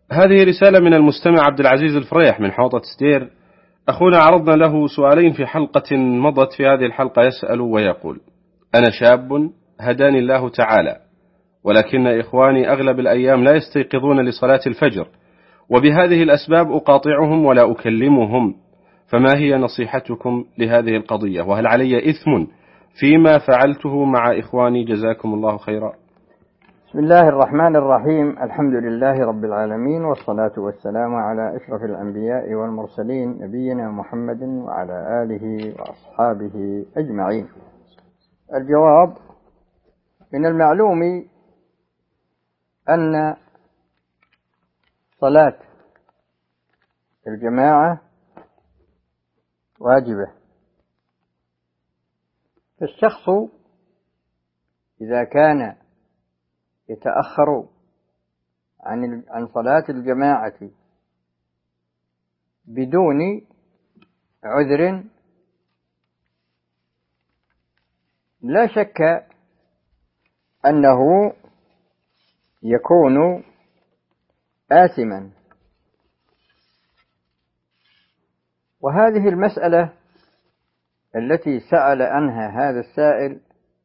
هذه رسالة من المستمع عبد العزيز الفريح من حوطة سدير. أخونا عرضنا له سؤالين في حلقة مضت. في هذه الحلقة يسأل ويقول: أنا شاب هداني الله تعالى، ولكن إخواني أغلب الأيام لا يستيقظون لصلاة الفجر، وبهذه الأسباب أقاطعهم ولا أكلمهم، فما هي نصيحتكم لهذه القضية؟ وهل علي إثم فيما فعلته مع إخواني؟ جزاكم الله خيرا. بسم الله الرحمن الرحيم. الحمد لله رب العالمين، والصلاة والسلام على أشرف الأنبياء والمرسلين، نبينا محمد وعلى آله وأصحابه أجمعين. الجواب: من المعلوم أن صلاة الجماعة واجبة، فالشخص إذا كان يتأخر عن صلاة الجماعة بدون عذر لا شك أنه يكون آثما. وهذه المسألة التي سأل عنها هذا السائل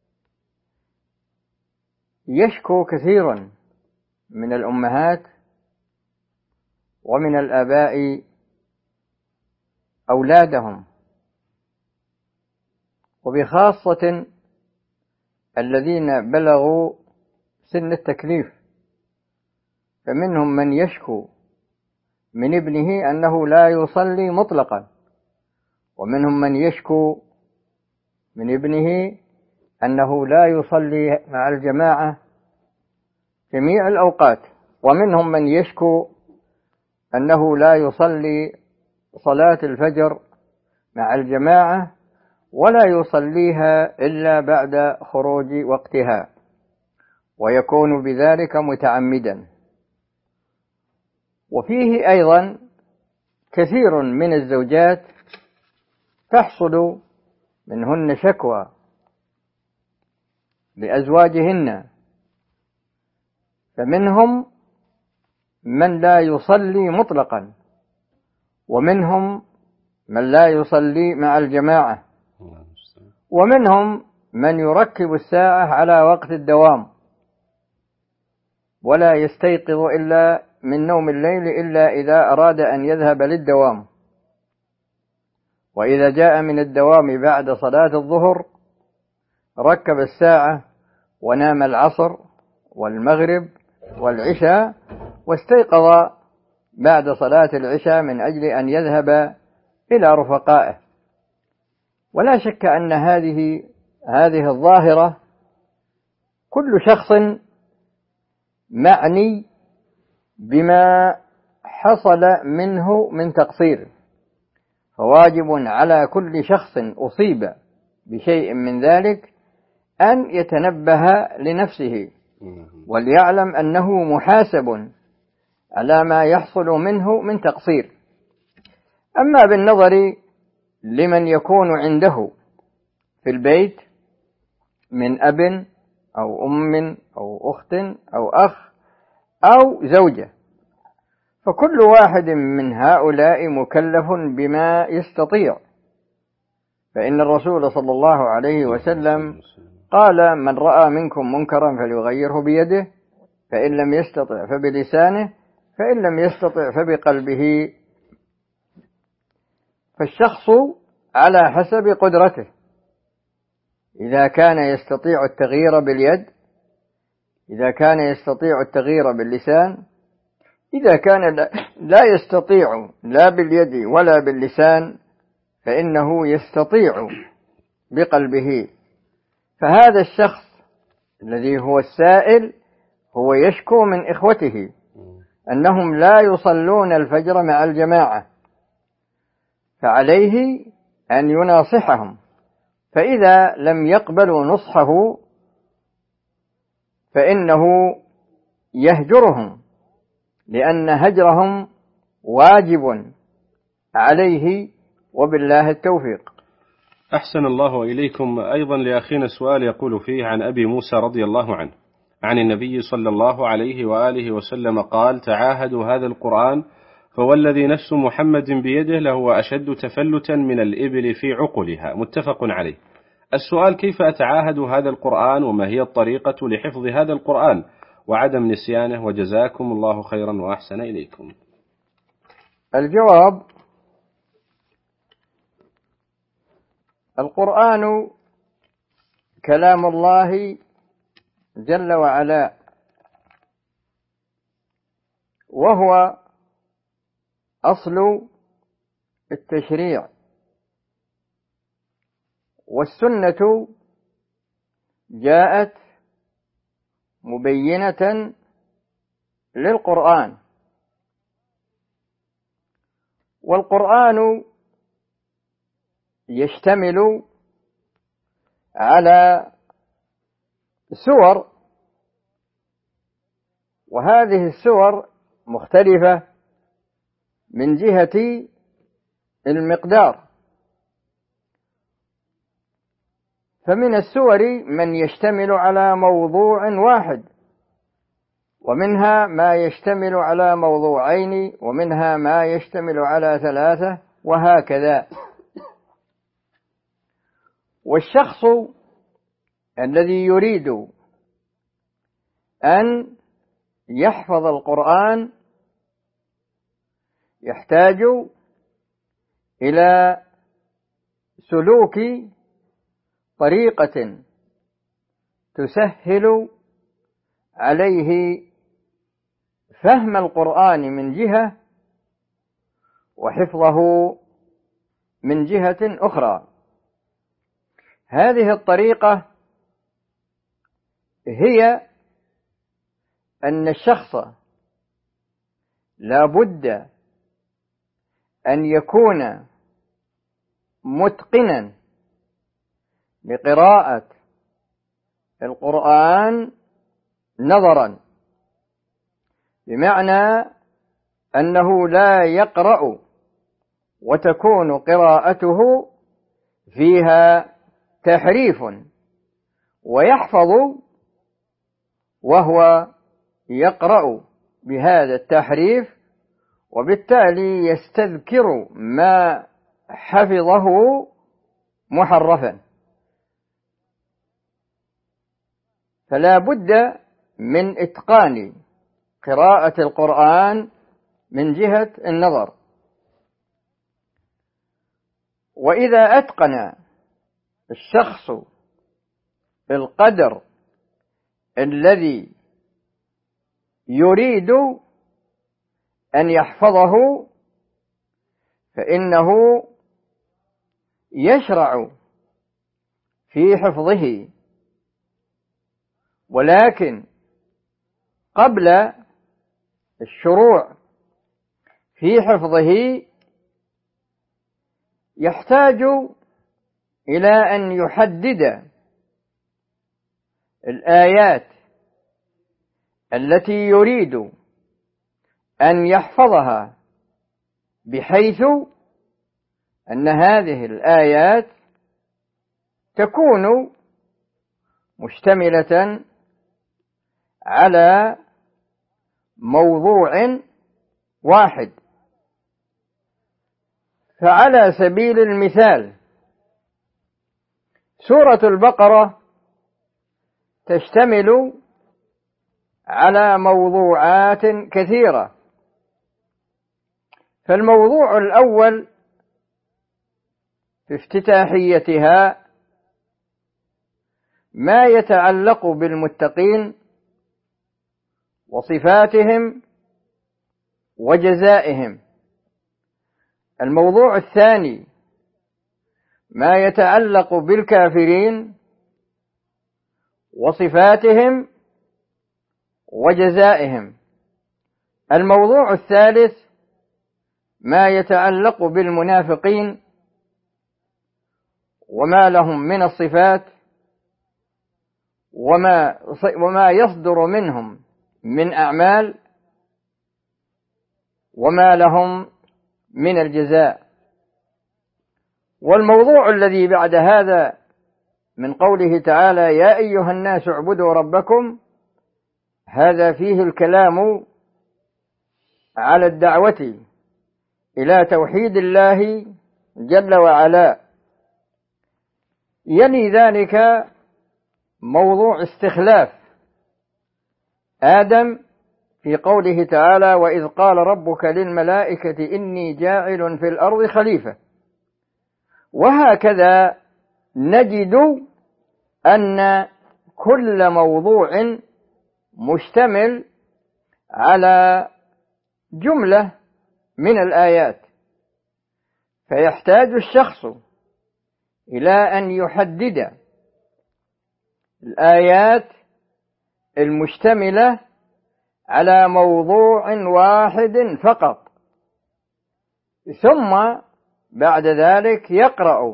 يشكو كثيرا من الأمهات ومن الآباء أولادهم، وبخاصة الذين بلغوا سن التكليف، فمنهم من يشكو من ابنه أنه لا يصلي مطلقا، ومنهم من يشكو من ابنه أنه لا يصلي مع الجماعة جميع الأوقات، ومنهم من يشكو أنه لا يصلي صلاة الفجر مع الجماعة ولا يصليها إلا بعد خروج وقتها، ويكون بذلك متعمدا. وفيه أيضا كثير من الزوجات تحصل منهن شكوى لأزواجهن، فمنهم من لا يصلي مطلقا، ومنهم من لا يصلي مع الجماعة، ومنهم من يركب الساعة على وقت الدوام ولا يستيقظ إلا من نوم الليل إلا إذا أراد أن يذهب للدوام، وإذا جاء من الدوام بعد صلاة الظهر ركب الساعة ونام العصر والمغرب والعشاء، واستيقظ بعد صلاة العشاء من أجل أن يذهب إلى رفقائه. ولا شك أن هذه الظاهرة كل شخص معني بما حصل منه من تقصير، فواجب على كل شخص أصيب بشيء من ذلك أن يتنبه لنفسه وليعلم أنه محاسب على ما يحصل منه من تقصير. أما بالنظر لمن يكون عنده في البيت من أب أو أم أو أخت أو أخ أو زوجة، فكل واحد من هؤلاء مكلف بما يستطيع، فإن الرسول صلى الله عليه وسلم قال: من رأى منكم منكرا فليغيره بيده، فإن لم يستطع فبلسانه، فإن لم يستطع فبقلبه. فالشخص على حسب قدرته، إذا كان يستطيع التغيير باليد، إذا كان يستطيع التغيير باللسان، إذا كان لا يستطيع لا باليد ولا باللسان فإنه يستطيع بقلبه. فهذا الشخص الذي هو السائل هو يشكو من إخوته أنهم لا يصلون الفجر مع الجماعة، فعليه أن يناصحهم، فإذا لم يقبلوا نصحه فإنه يهجرهم، لأن هجرهم واجب عليه، وبالله التوفيق. أحسن الله إليكم. أيضا لأخينا سؤال يقول فيه عن أبي موسى رضي الله عنه: عن النبي صلى الله عليه وآله وسلم قال: تعاهدوا هذا القرآن فوالذي نفس محمد بيده لهو أشد تفلتا من الإبل في عقلها. متفق عليه. السؤال: كيف أتعاهد هذا القرآن وما هي الطريقة لحفظ هذا القرآن وعدم نسيانه؟ وجزاكم الله خيرا وأحسن إليكم. الجواب: القرآن كلام الله جل وعلا، وهو أصل التشريع، والسنة جاءت مبينة للقرآن. والقرآن يشتمل على سور، وهذه السور مختلفة من جهة المقدار، فمن السور من يشتمل على موضوع واحد، ومنها ما يشتمل على موضوعين، ومنها ما يشتمل على ثلاثة، وهكذا. والشخص الذي يريد أن يحفظ القرآن يحتاج إلى سلوك طريقة تسهل عليه فهم القرآن من جهة، وحفظه من جهة أخرى. هذه الطريقة هي أن الشخص لا بد أن يكون متقنا لقراءة القرآن نظرا، بمعنى أنه لا يقرأ وتكون قراءته فيها تحريف، ويحفظ وهو يقرأ بهذا التحريف، وبالتالي يستذكر ما حفظه محرفا. فلا بد من إتقان قراءة القرآن من جهة النظر. وإذا أتقن الشخص القدر الذي يريد أن يحفظه، فإنه يشرع في حفظه. ولكن قبل الشروع في حفظه يحتاج إلى أن يحدد الآيات التي يريد أن يحفظها، بحيث أن هذه الآيات تكون مشتملة على موضوع واحد. فعلى سبيل المثال سورة البقرة تشتمل على موضوعات كثيرة. فالموضوع الأول في افتتاحيتها ما يتعلق بالمتقين وصفاتهم وجزائهم. الموضوع الثاني ما يتعلق بالكافرين وصفاتهم وجزائهم. الموضوع الثالث ما يتعلق بالمنافقين وما لهم من الصفات وما يصدر منهم من أعمال وما لهم من الجزاء. والموضوع الذي بعد هذا من قوله تعالى: يا أيها الناس اعبدوا ربكم، هذا فيه الكلام على الدعوة إلى توحيد الله جل وعلا. يلي ذلك موضوع استخلاف آدم في قوله تعالى: وإذ قال ربك للملائكة إني جاعل في الأرض خليفة. وهكذا نجد أن كل موضوع مشتمل على جملة من الآيات، فيحتاج الشخص إلى أن يحدد الآيات المشتملة على موضوع واحد فقط، ثم بعد ذلك يقرأ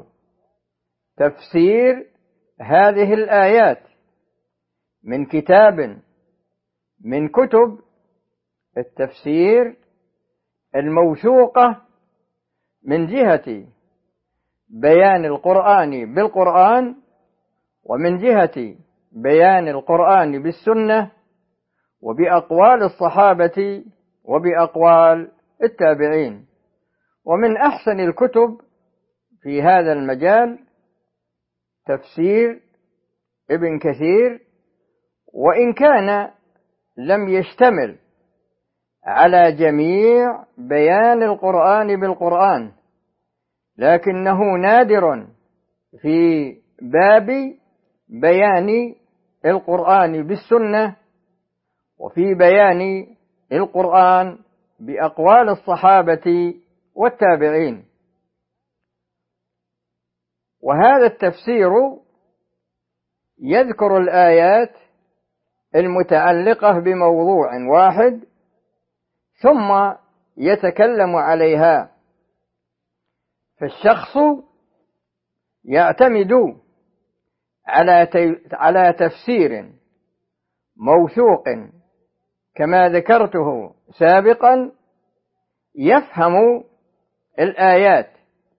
تفسير هذه الآيات من كتاب من كتب التفسير الموثوقة من جهة بيان القرآن بالقرآن، ومن جهة بيان القرآن بالسنة، وبأقوال الصحابة وبأقوال التابعين. ومن أحسن الكتب في هذا المجال تفسير ابن كثير، وإن كان لم يشتمل على جميع بيان القرآن بالقرآن، لكنه نادر في باب بيان القرآن بالسنة، وفي بيان القرآن بأقوال الصحابة والتابعين. وهذا التفسير يذكر الآيات المتعلقة بموضوع واحد ثم يتكلم عليها، فالشخص يعتمد على تفسير موثوق كما ذكرته سابقا، يفهم الآيات،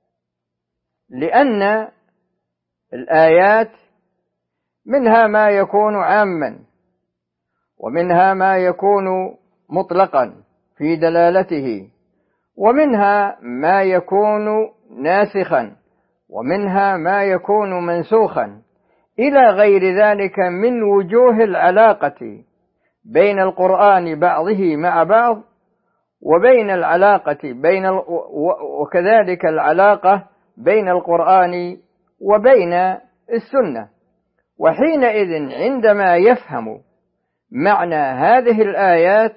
لأن الآيات منها ما يكون عاما، ومنها ما يكون مطلقا في دلالته، ومنها ما يكون ناسخا، ومنها ما يكون منسوخا، إلى غير ذلك من وجوه العلاقة بين القرآن بعضه مع بعض، وبين العلاقة وكذلك العلاقة بين القرآن وبين السنة. وحينئذ عندما يفهم معنى هذه الآيات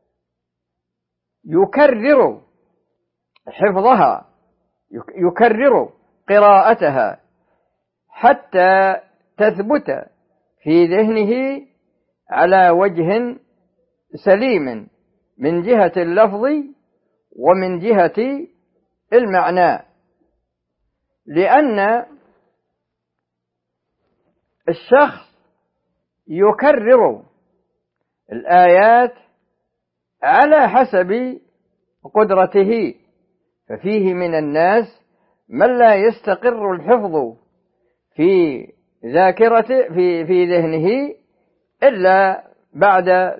يكرر حفظها، يكرر قراءتها حتى تثبت في ذهنه على وجه سليم من جهة اللفظ ومن جهة المعنى، لأن الشخص يكرر الآيات على حسب قدرته، ففيه من الناس من لا يستقر الحفظ في ذاكرته في ذهنه إلا بعد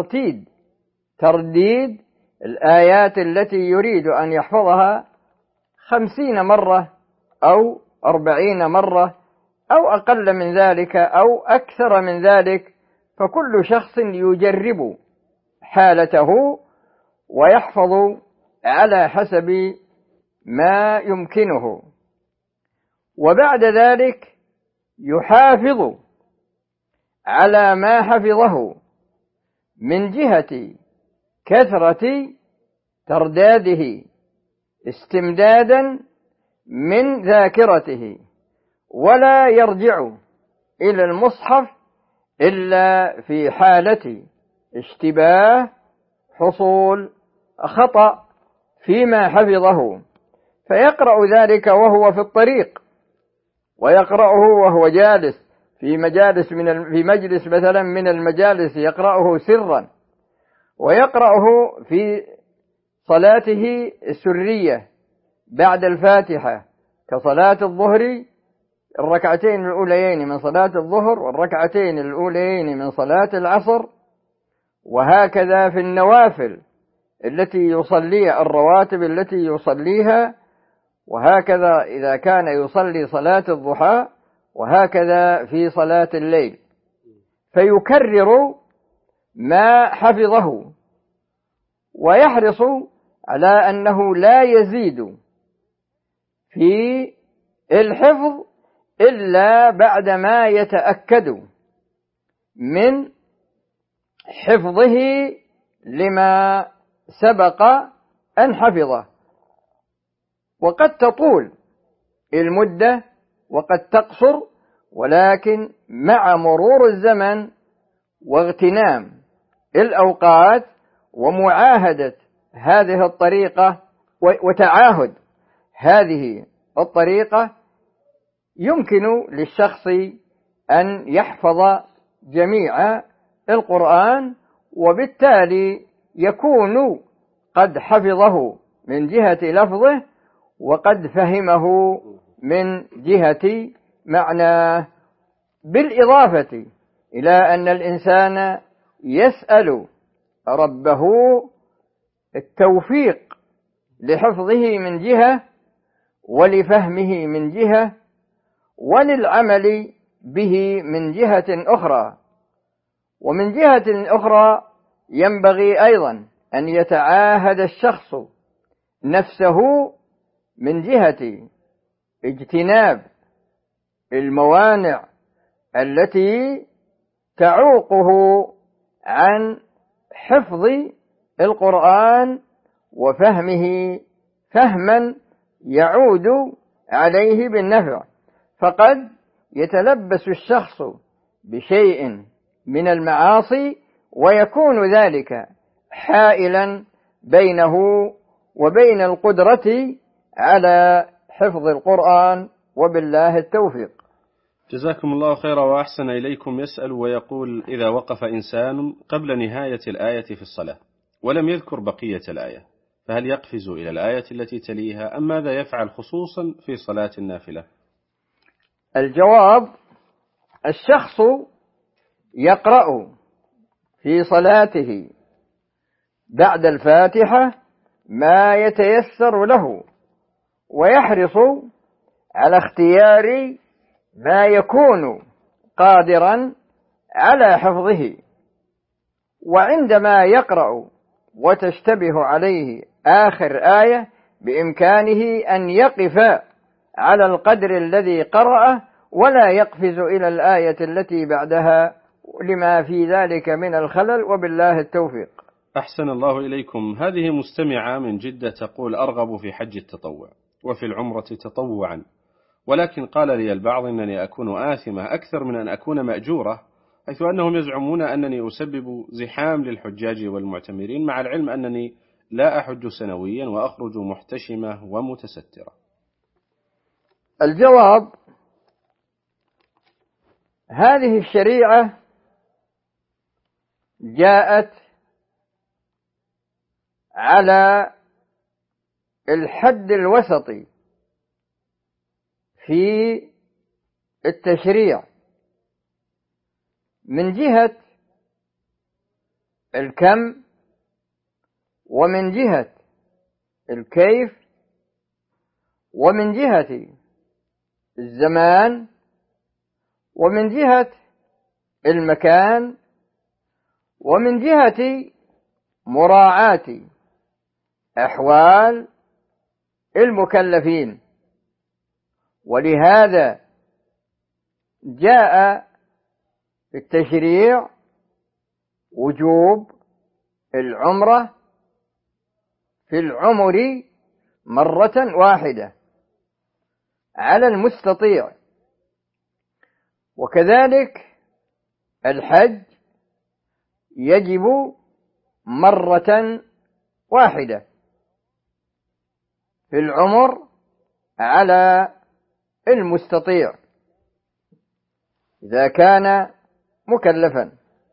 ترديد الآيات التي يريد أن يحفظها 50 مرة أو 40 مرة أو أقل من ذلك أو أكثر من ذلك، فكل شخص يجرب حالته ويحفظ على حسب ما يمكنه، وبعد ذلك يحافظ على ما حفظه من جهة كثرة ترداده استمدادا من ذاكرته، ولا يرجع إلى المصحف إلا في حالة اشتباه حصول خطأ فيما حفظه، فيقرأ ذلك وهو في الطريق، ويقرأه وهو جالس في مجلس مثلا من المجالس، يقرأه سرا، ويقرأه في صلاته السرية بعد الفاتحة كصلاة الظهر، الركعتين الأوليين من صلاة الظهر والركعتين الأوليين من صلاة العصر، وهكذا في النوافل التي يصليها، الرواتب التي يصليها، وهكذا إذا كان يصلي صلاة الضحى، وهكذا في صلاة الليل، فيكرر ما حفظه ويحرص على أنه لا يزيد في الحفظ إلا بعدما يتأكد من حفظه لما سبق أن حفظه. وقد تطول المدة وقد تقصر، ولكن مع مرور الزمن واغتنام الأوقات ومعاهدة هذه الطريقة وتعاهد هذه الطريقة يمكن للشخص أن يحفظ جميع القرآن، وبالتالي يكون قد حفظه من جهة لفظه وقد فهمه من جهة معناه، بالإضافة إلى أن الإنسان يسأل ربه التوفيق لحفظه من جهة، ولفهمه من جهة، وللعمل به من جهة أخرى. ومن جهة أخرى ينبغي أيضا أن يتعاهد الشخص نفسه من جهة اجتناب الموانع التي تعوقه عن حفظ القرآن وفهمه فهما يعود عليه بالنفع. فقد يتلبس الشخص بشيء من المعاصي ويكون ذلك حائلا بينه وبين القدرة على حفظ القرآن، وبالله التوفيق. جزاكم الله خيرا وأحسن إليكم. يسأل ويقول: إذا وقف إنسان قبل نهاية الآية في الصلاة ولم يذكر بقية الآية، فهل يقفز إلى الآية التي تليها أم ماذا يفعل، خصوصا في صلاة النافلة؟ الجواب: الشخص يقرأ في صلاته بعد الفاتحة ما يتيسر له، ويحرص على اختيار ما يكون قادرا على حفظه. وعندما يقرأ وتشتبه عليه آخر آية بإمكانه أن يقف على القدر الذي قرأه ولا يقفز إلى الآية التي بعدها لما في ذلك من الخلل، وبالله التوفيق. أحسن الله إليكم. هذه مستمعة من جدة تقول: أرغب في حج التطوع وفي العمرة تطوعا، ولكن قال لي البعض أنني أكون آثمة أكثر من أن أكون مأجورة، حيث أنهم يزعمون أنني أسبب زحام للحجاج والمعتمرين، مع العلم أنني لا أحج سنويا وأخرج محتشمة ومتسترة. الجواب: هذه الشريعة جاءت على الحد الوسطي في التشريع من جهة الكم، ومن جهة الكيف، ومن جهة الزمان، ومن جهة المكان، ومن جهة مراعاة أحوال المكلفين. ولهذا جاء في التشريع وجوب العمرة في العمر مرة واحدة على المستطيع، وكذلك الحج يجب مرة واحدة في العمر على المستطيع إذا كان مكلفا.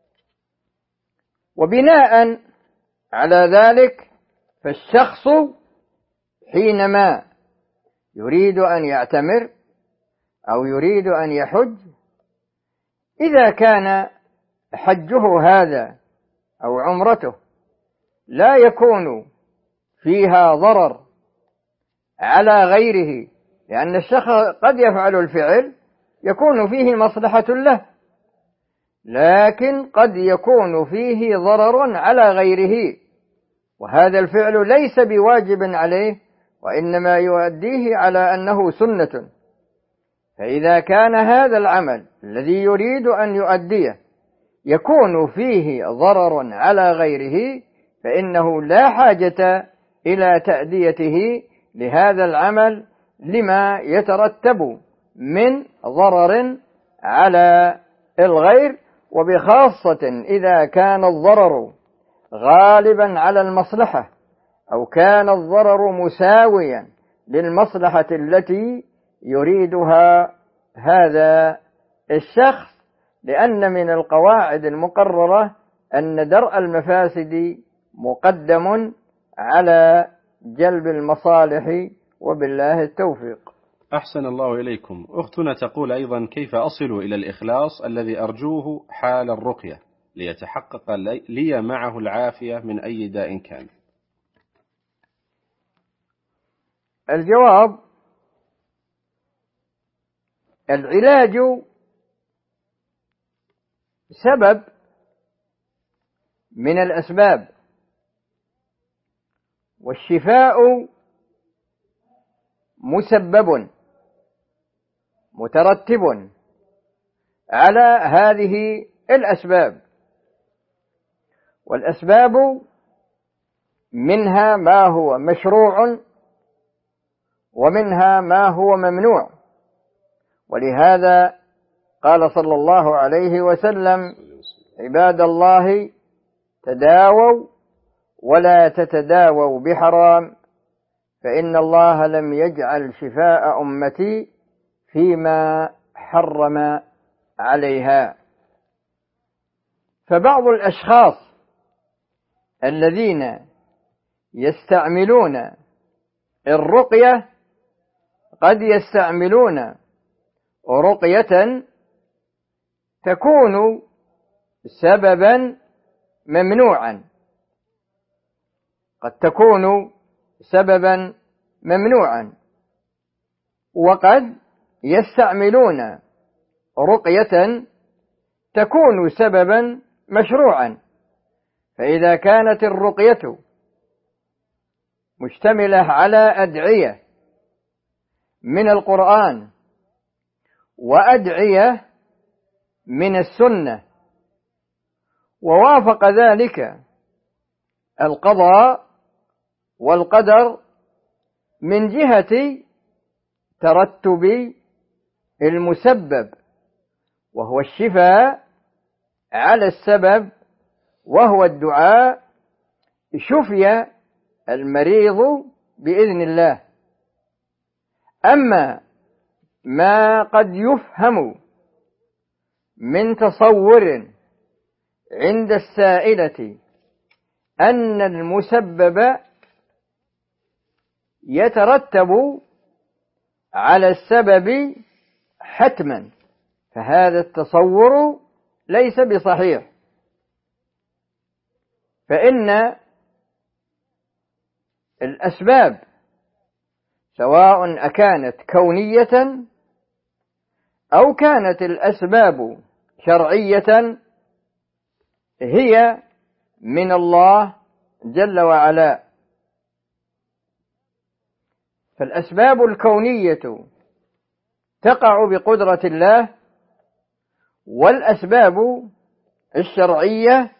وبناء على ذلك فالشخص حينما يريد أن يعتمر أو يريد أن يحج، إذا كان حجه هذا أو عمرته لا يكون فيها ضرر على غيره، لأن الشخص قد يفعل الفعل يكون فيه مصلحة له، لكن قد يكون فيه ضرر على غيره، وهذا الفعل ليس بواجب عليه، وإنما يؤديه على أنه سنة. فإذا كان هذا العمل الذي يريد أن يؤديه يكون فيه ضرر على غيره، فإنه لا حاجة إلى تأديته لهذا العمل لما يترتب من ضرر على الغير، وبخاصة إذا كان الضرر غالبا على المصلحة، أو كان الضرر مساويا للمصلحة التي يريدها هذا الشخص، لأن من القواعد المقررة أن درء المفاسد مقدم على جلب المصالح، وبالله التوفيق. أحسن الله إليكم. أختنا تقول أيضا: كيف أصل إلى الإخلاص الذي أرجوه حال الرقية ليتحقق لي معه العافية من أي داء كان؟ الجواب: العلاج سبب من الأسباب، والشفاء مسبب مترتب على هذه الأسباب، والأسباب منها ما هو مشروع ومنها ما هو ممنوع، ولهذا قال صلى الله عليه وسلم: عباد الله تداووا ولا تتداووا بحرام، فإن الله لم يجعل شفاء أمتي فيما حرم عليها. فبعض الأشخاص الذين يستعملون الرقية قد يستعملون رقية تكون سببا ممنوعا، قد تكون سببا ممنوعا، وقد يستعملون رقية تكون سببا مشروعا. فإذا كانت الرقية مشتملة على أدعية من القرآن وأدعية من السنة، ووافق ذلك القضاء والقدر من جهة ترتب المسبب وهو الشفاء على السبب وهو الدعاء، شفي المريض بإذن الله. أما ما قد يفهم من تصور عند السائلة أن المسبب يترتب على السبب حتما، فهذا التصور ليس بصحيح، فإن الأسباب سواء أكانت كونية أو كانت الأسباب شرعية هي من الله جل وعلا. فالأسباب الكونية تقع بقدرة الله، والأسباب الشرعية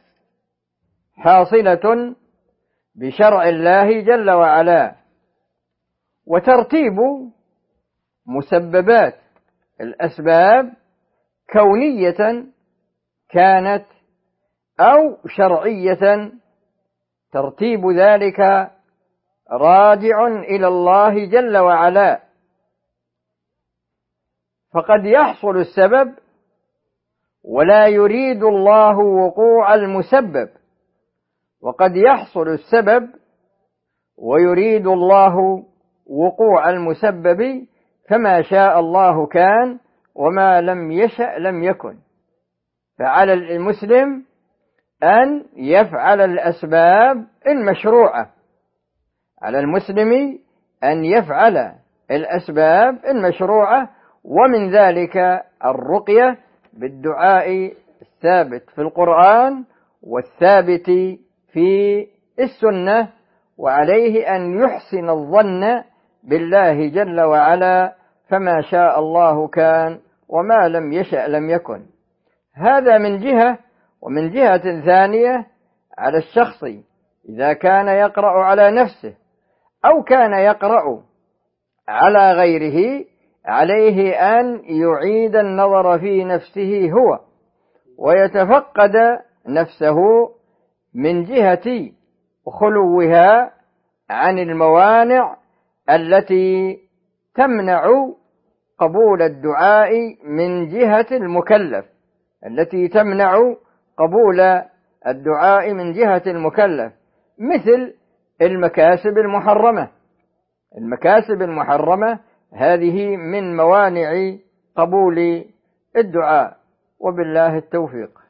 حاصلة بشرع الله جل وعلا. وترتيب مسببات الأسباب كونية كانت أو شرعية، ترتيب ذلك راجع إلى الله جل وعلا. فقد يحصل السبب ولا يريد الله وقوع المسبب، وقد يحصل السبب ويريد الله وقوع المسبب، فما شاء الله كان وما لم يشأ لم يكن. فعلى المسلم أن يفعل الأسباب المشروعة، على المسلم أن يفعل الأسباب المشروعة، ومن ذلك الرقية بالدعاء الثابت في القرآن والثابت في السنة، وعليه أن يحسن الظن بالله جل وعلا، فما شاء الله كان وما لم يشأ لم يكن. هذا من جهة. ومن جهة ثانية على الشخص إذا كان يقرأ على نفسه أو كان يقرأ على غيره، عليه أن يعيد النظر في نفسه هو، ويتفقد نفسه من جهة خلوها عن الموانع التي تمنع قبول الدعاء من جهة المكلف، مثل المكاسب المحرمة هذه من موانع قبول الدعاء، وبالله التوفيق.